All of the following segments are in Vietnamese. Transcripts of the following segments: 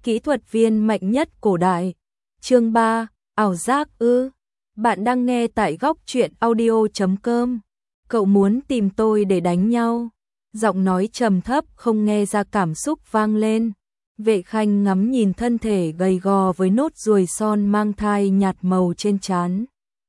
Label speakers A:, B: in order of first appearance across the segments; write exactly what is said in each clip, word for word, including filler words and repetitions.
A: Kỹ thuật viên mạnh nhất cổ đại. Chương ba, ảo giác ư? Bạn đang nghe tại góc truyện audio chấm com. Cậu muốn tìm tôi để đánh nhau? Giọng nói trầm thấp không nghe ra cảm xúc vang lên. Vệ Khanh ngắm nhìn thân thể gầy gò với nốt ruồi son mang thai nhạt màu trên trán.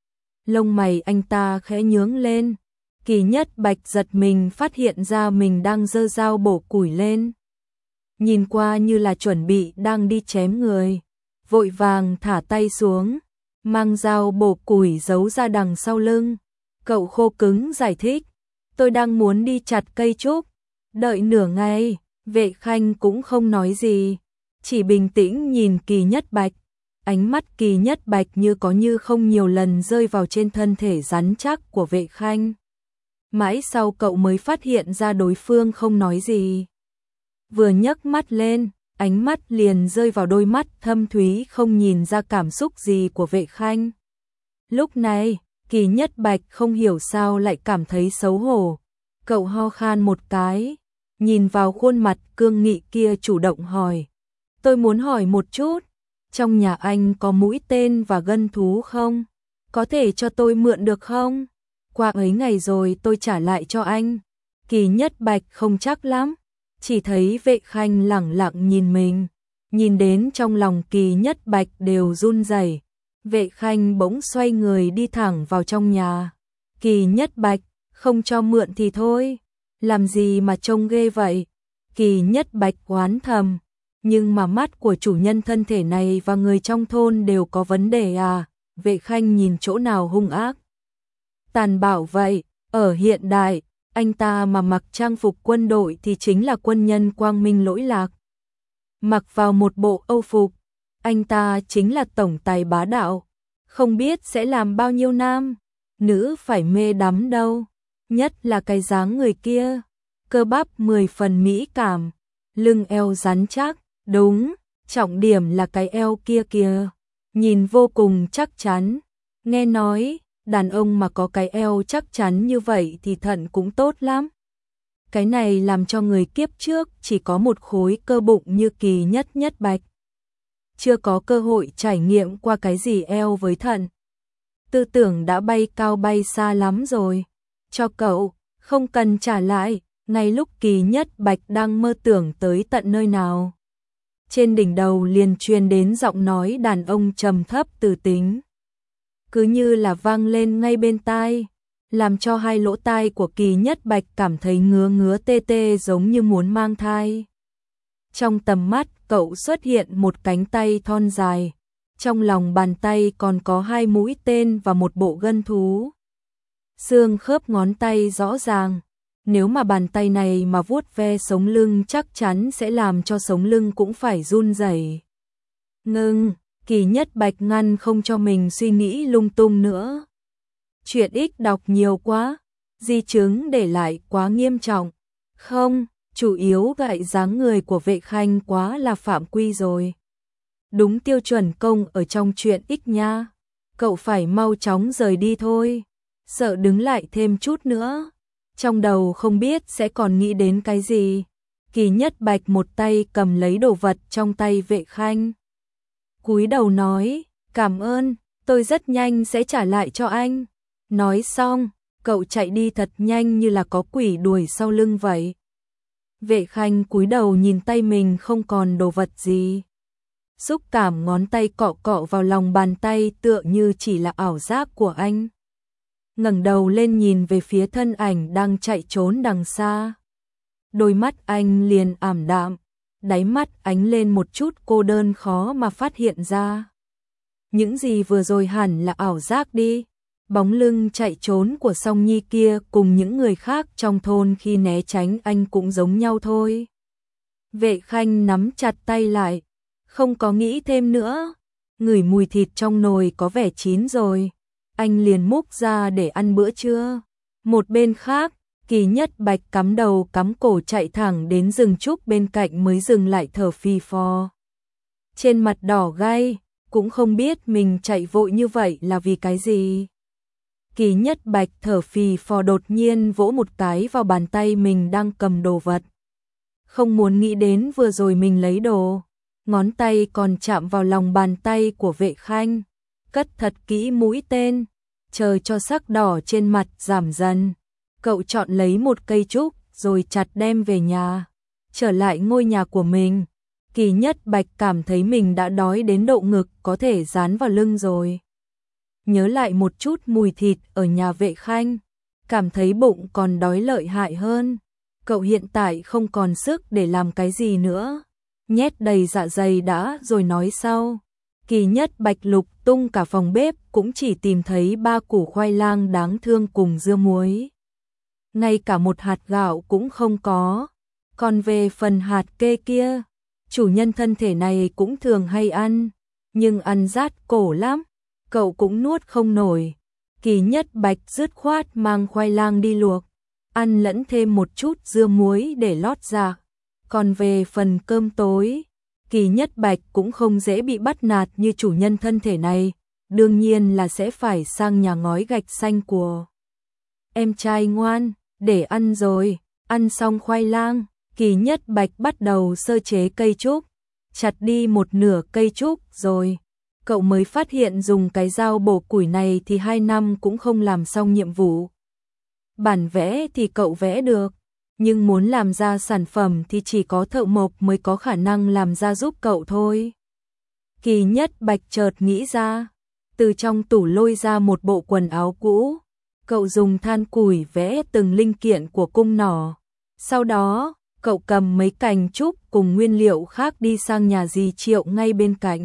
A: Lông mày anh ta khẽ nhướng lên. Kỳ Nhất Bạch giật mình phát hiện ra mình đang giơ dao bổ củi lên. Nhìn qua như là chuẩn bị đang đi chém người. Vội vàng thả tay xuống, mang dao bổ củi giấu ra đằng sau lưng. Cậu khô cứng giải thích, tôi đang muốn đi chặt cây trúc. Đợi nửa ngày, Vệ Khanh cũng không nói gì, chỉ bình tĩnh nhìn Kỳ Nhất Bạch. Ánh mắt Kỳ Nhất Bạch như có như không nhiều lần rơi vào trên thân thể rắn chắc của Vệ Khanh. Mãi sau cậu mới phát hiện ra đối phương không nói gì. Vừa nhấc mắt lên, ánh mắt liền rơi vào đôi mắt thâm thúy không nhìn ra cảm xúc gì của Vệ Khanh. Lúc này, Kỳ Nhất Bạch không hiểu sao lại cảm thấy xấu hổ. Cậu ho khan một cái, nhìn vào khuôn mặt cương nghị kia chủ động hỏi. Tôi muốn hỏi một chút, trong nhà anh có mũi tên và gân thú không? Có thể cho tôi mượn được không? Qua ấy ngày rồi tôi trả lại cho anh. Kỳ Nhất Bạch không chắc lắm, chỉ thấy Vệ Khanh lẳng lặng nhìn mình, nhìn đến trong lòng Kỳ Nhất Bạch đều run rẩy. Vệ Khanh bỗng xoay người đi thẳng vào trong nhà. Kỳ Nhất Bạch, không cho mượn thì thôi, làm gì mà trông ghê vậy? Kỳ Nhất Bạch oán thầm, nhưng mà mắt của chủ nhân thân thể này và người trong thôn đều có vấn đề à? Vệ Khanh nhìn chỗ nào hung ác, tàn bạo vậy? Ở hiện đại, anh ta mà mặc trang phục quân đội thì chính là quân nhân quang minh lỗi lạc. Mặc vào một bộ âu phục, anh ta chính là tổng tài bá đạo, không biết sẽ làm bao nhiêu nam nữ phải mê đắm đâu. Nhất là cái dáng người kia, cơ bắp mười phần mỹ cảm, lưng eo rắn chắc, đúng, trọng điểm là cái eo kia kìa, nhìn vô cùng chắc chắn. Nghe nói, đàn ông mà có cái eo chắc chắn như vậy thì thận cũng tốt lắm. Cái này làm cho người kiếp trước chỉ có một khối cơ bụng như Kỳ Nhất Nhất Bạch chưa có cơ hội trải nghiệm qua cái gì eo với thận. Tư tưởng đã bay cao bay xa lắm rồi. Cho cậu, không cần trả lại. Ngay lúc Kỳ Nhất Bạch đang mơ tưởng tới tận nơi nào, trên đỉnh đầu liền truyền đến giọng nói đàn ông trầm thấp từ tính, cứ như là vang lên ngay bên tai, làm cho hai lỗ tai của Kỳ Nhất Bạch cảm thấy ngứa ngứa tê tê giống như muốn mang thai. Trong tầm mắt cậu xuất hiện một cánh tay thon dài, trong lòng bàn tay còn có hai mũi tên và một bộ gân thú. Xương khớp ngón tay rõ ràng, nếu mà bàn tay này mà vuốt ve sống lưng chắc chắn sẽ làm cho sống lưng cũng phải run rẩy. Ngưng, Kỳ Nhất Bạch ngăn không cho mình suy nghĩ lung tung nữa. Chuyện ích đọc nhiều quá, di chứng để lại quá nghiêm trọng. Không, chủ yếu gại dáng người của Vệ Khanh quá là phạm quy rồi. Đúng tiêu chuẩn công ở trong chuyện ích nha. Cậu phải mau chóng rời đi thôi, sợ đứng lại thêm chút nữa, trong đầu không biết sẽ còn nghĩ đến cái gì. Kỳ Nhất Bạch một tay cầm lấy đồ vật trong tay Vệ Khanh, cúi đầu nói, cảm ơn, tôi rất nhanh sẽ trả lại cho anh. Nói xong, cậu chạy đi thật nhanh như là có quỷ đuổi sau lưng vậy. Vệ Khanh cúi đầu nhìn tay mình không còn đồ vật gì. Xúc cảm ngón tay cọ cọ vào lòng bàn tay tựa như chỉ là ảo giác của anh. Ngẩng đầu lên nhìn về phía thân ảnh đang chạy trốn đằng xa. Đôi mắt anh liền ảm đạm, đáy mắt ánh lên một chút cô đơn khó mà phát hiện ra. Những gì vừa rồi hẳn là ảo giác đi. Bóng lưng chạy trốn của Song Nhi kia cùng những người khác trong thôn khi né tránh anh cũng giống nhau thôi. Vệ Khanh nắm chặt tay lại, không có nghĩ thêm nữa. Ngửi mùi thịt trong nồi có vẻ chín rồi, anh liền múc ra để ăn bữa trưa. Một bên khác, Kỳ Nhất Bạch cắm đầu cắm cổ chạy thẳng đến rừng trúc bên cạnh mới dừng lại thở phì phò. Trên mặt đỏ gay, cũng không biết mình chạy vội như vậy là vì cái gì. Kỳ Nhất Bạch thở phì phò đột nhiên vỗ một cái vào bàn tay mình đang cầm đồ vật. Không muốn nghĩ đến vừa rồi mình lấy đồ. ngón tay còn chạm vào lòng bàn tay của Vệ Khanh, cất thật kỹ mũi tên, chờ cho sắc đỏ trên mặt giảm dần. Cậu chọn lấy một cây trúc rồi chặt đem về nhà. Trở lại ngôi nhà của mình, Kỳ Nhất Bạch cảm thấy mình đã đói đến độ ngực có thể dán vào lưng rồi. Nhớ lại một chút mùi thịt ở nhà Vệ Khanh, cảm thấy bụng còn đói lợi hại hơn. Cậu hiện tại không còn sức để làm cái gì nữa, nhét đầy dạ dày đã rồi nói sau. Kỳ Nhất Bạch lục tung cả phòng bếp cũng chỉ tìm thấy ba củ khoai lang đáng thương cùng dưa muối. Ngay cả một hạt gạo cũng không có. Còn về phần hạt kê kia, chủ nhân thân thể này cũng thường hay ăn, nhưng ăn rát cổ lắm, cậu cũng nuốt không nổi. Kỳ Nhất Bạch dứt khoát mang khoai lang đi luộc, ăn lẫn thêm một chút dưa muối để lót dạ. Còn về phần cơm tối, Kỳ Nhất Bạch cũng không dễ bị bắt nạt như chủ nhân thân thể này, đương nhiên là sẽ phải sang nhà ngói gạch xanh của em trai ngoan, để ăn rồi. Ăn xong khoai lang, Kỳ Nhất Bạch bắt đầu sơ chế cây trúc, chặt đi một nửa cây trúc rồi. Cậu mới phát hiện dùng cái dao bổ củi này thì hai năm cũng không làm xong nhiệm vụ. Bản vẽ thì cậu vẽ được, nhưng muốn làm ra sản phẩm thì chỉ có thợ mộc mới có khả năng làm ra giúp cậu thôi. Kỳ Nhất Bạch chợt nghĩ ra, từ trong tủ lôi ra một bộ quần áo cũ. Cậu dùng than củi vẽ từng linh kiện của cung nỏ. Sau đó, cậu cầm mấy cành trúc cùng nguyên liệu khác đi sang nhà dì Triệu ngay bên cạnh.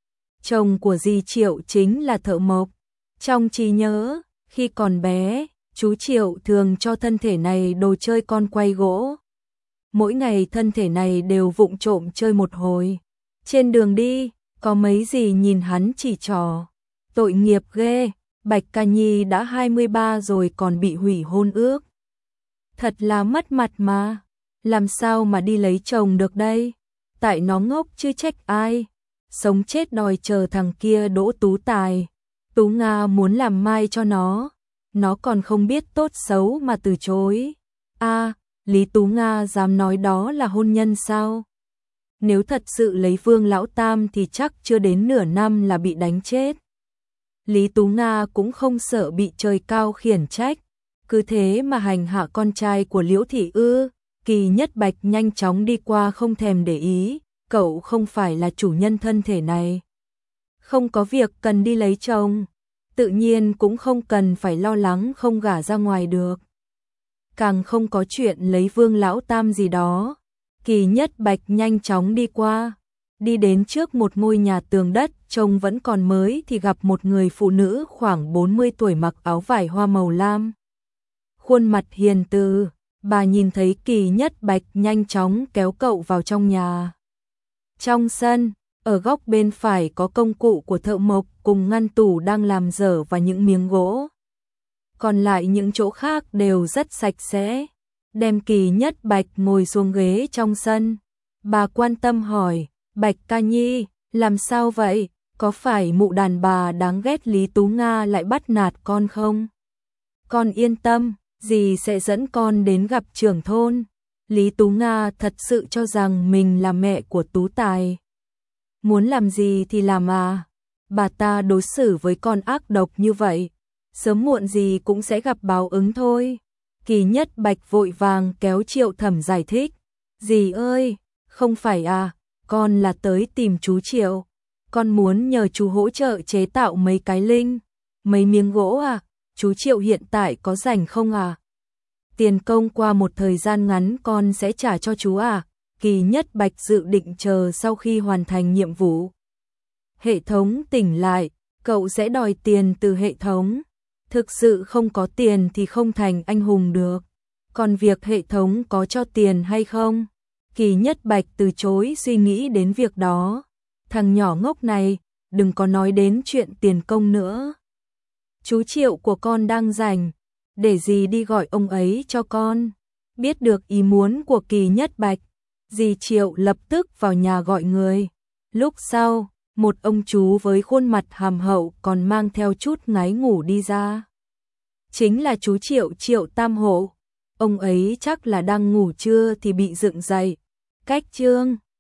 A: Chồng của dì Triệu chính là thợ mộc. Trong trí nhớ, khi còn bé, chú Triệu thường cho thân thể này đồ chơi con quay gỗ. Mỗi ngày thân thể này đều vụng trộm chơi một hồi. Trên đường đi, có mấy dì nhìn hắn chỉ trò. Tội nghiệp ghê, Bạch Ca Nhi đã hai mươi ba rồi còn bị hủy hôn ước. Thật là mất mặt mà, làm sao mà đi lấy chồng được đây? Tại nó ngốc chứ trách ai. Sống chết đòi chờ thằng kia đỗ tú tài. Tú Nga muốn làm mai cho nó, nó còn không biết tốt xấu mà từ chối. A, à, Lý Tú Nga dám nói đó là hôn nhân sao? Nếu thật sự lấy Vương Lão Tam thì chắc chưa đến nửa năm là bị đánh chết. Lý Tú Nga cũng không sợ bị trời cao khiển trách, cứ thế mà hành hạ con trai của Liễu Thị ư? Kỳ Nhất Bạch nhanh chóng đi qua không thèm để ý, cậu không phải là chủ nhân thân thể này. Không có việc cần đi lấy chồng, tự nhiên cũng không cần phải lo lắng không gả ra ngoài được. Càng không có chuyện lấy Vương Lão Tam gì đó. Kỳ Nhất Bạch nhanh chóng đi qua, đi đến trước một ngôi nhà tường đất, trông vẫn còn mới thì gặp một người phụ nữ khoảng bốn mươi tuổi mặc áo vải hoa màu lam. Khuôn mặt hiền từ, bà nhìn thấy Kỳ Nhất Bạch nhanh chóng kéo cậu vào trong nhà. Trong sân, ở góc bên phải có công cụ của thợ mộc cùng ngăn tủ đang làm dở và những miếng gỗ. Còn lại những chỗ khác đều rất sạch sẽ. Đem Kỳ Nhất Bạch ngồi xuống ghế trong sân. Bà quan tâm hỏi, Bạch Ca Nhi, làm sao vậy? Có phải mụ đàn bà đáng ghét Lý Tú Nga lại bắt nạt con không? Con yên tâm, dì sẽ dẫn con đến gặp trưởng thôn. Lý Tú Nga thật sự cho rằng mình là mẹ của Tú Tài. Muốn làm gì thì làm à? Bà ta đối xử với con ác độc như vậy, sớm muộn gì cũng sẽ gặp báo ứng thôi. Kỳ Nhất Bạch vội vàng kéo Triệu Thẩm giải thích. Dì ơi, không phải à, con là tới tìm chú Triệu. Con muốn nhờ chú hỗ trợ chế tạo mấy cái linh, mấy miếng gỗ à, chú Triệu hiện tại có rảnh không à? Tiền công qua một thời gian ngắn con sẽ trả cho chú à? Kỳ Nhất Bạch dự định chờ sau khi hoàn thành nhiệm vụ. Hệ thống tỉnh lại, cậu sẽ đòi tiền từ hệ thống. Thực sự không có tiền thì không thành anh hùng được. Còn việc hệ thống có cho tiền hay không? Kỳ Nhất Bạch từ chối suy nghĩ đến việc đó. Thằng nhỏ ngốc này, đừng có nói đến chuyện tiền công nữa. Chú Triệu của con đang rảnh, để dì đi gọi ông ấy cho con. Biết được ý muốn của Kỳ Nhất Bạch, dì Triệu lập tức vào nhà gọi người. Lúc sau, một ông chú với khuôn mặt hàm hậu còn mang theo chút ngái ngủ đi ra. Chính là chú Triệu Triệu Tam Hộ. Ông ấy chắc là đang ngủ trưa thì bị dựng dậy. Cách trương,